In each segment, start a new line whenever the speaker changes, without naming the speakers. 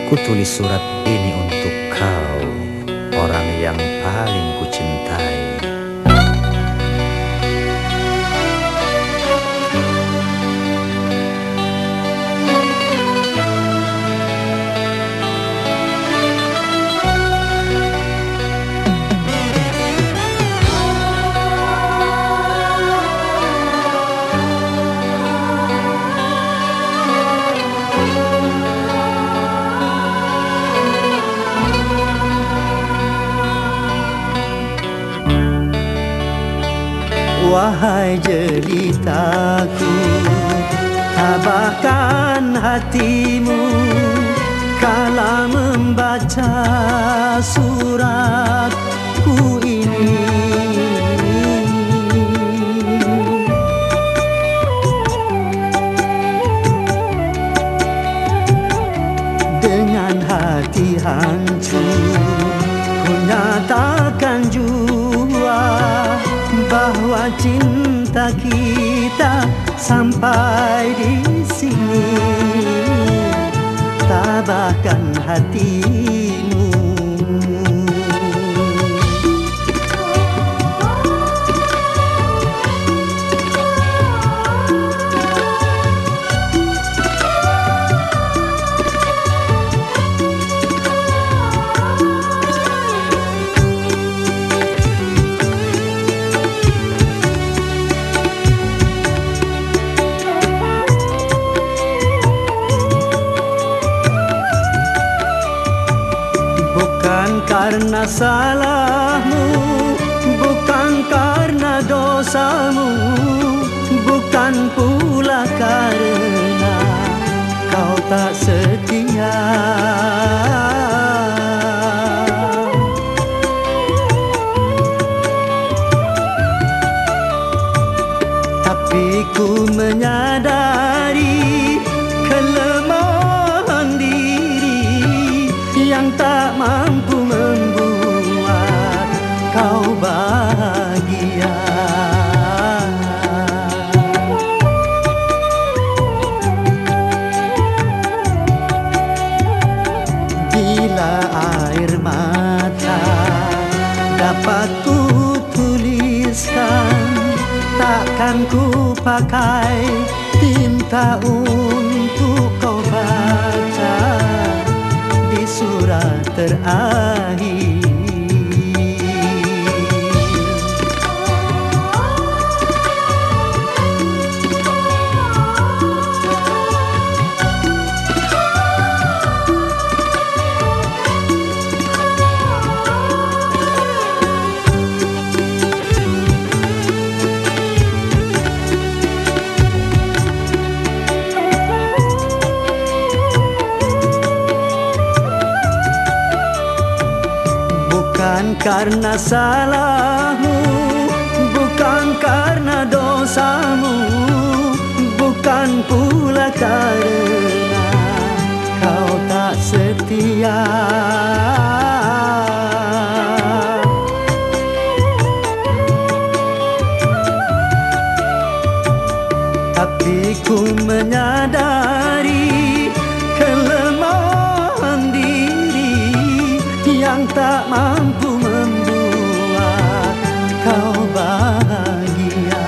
Ku tulis surat ini untuk kau, orang yang paling ku cintai.
Wahai jelitaku, tabahkan hatimu kala membaca suratku ini. Dengan hati hancur ku nyatakan jua bahwa cinta kita sampai di sini. Tabahkan hatimu. Bukan karena salahmu, bukan karena dosamu, bukan pula karena kau tak setia. Tapi ku menyadari kelemahan diri yang tak mampu membuat kau bahagia. Bila air mata dapat ku tuliskan, takkan ku pakai tinta untuk kau baca di surat terakhir. Bukan karena salahmu, bukan karena dosamu, bukan pula karena kau tak setia. Tapi ku menyadari kelemahan diri yang tak mampu membuat kau bahagia.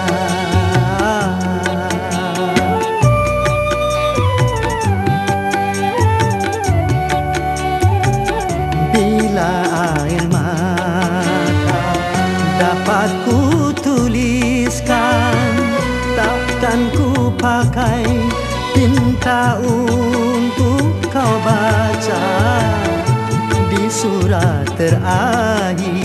Bila air mata dapat ku tuliskan, takkan ku pakai tinta untuk kau baca di surat terakhir.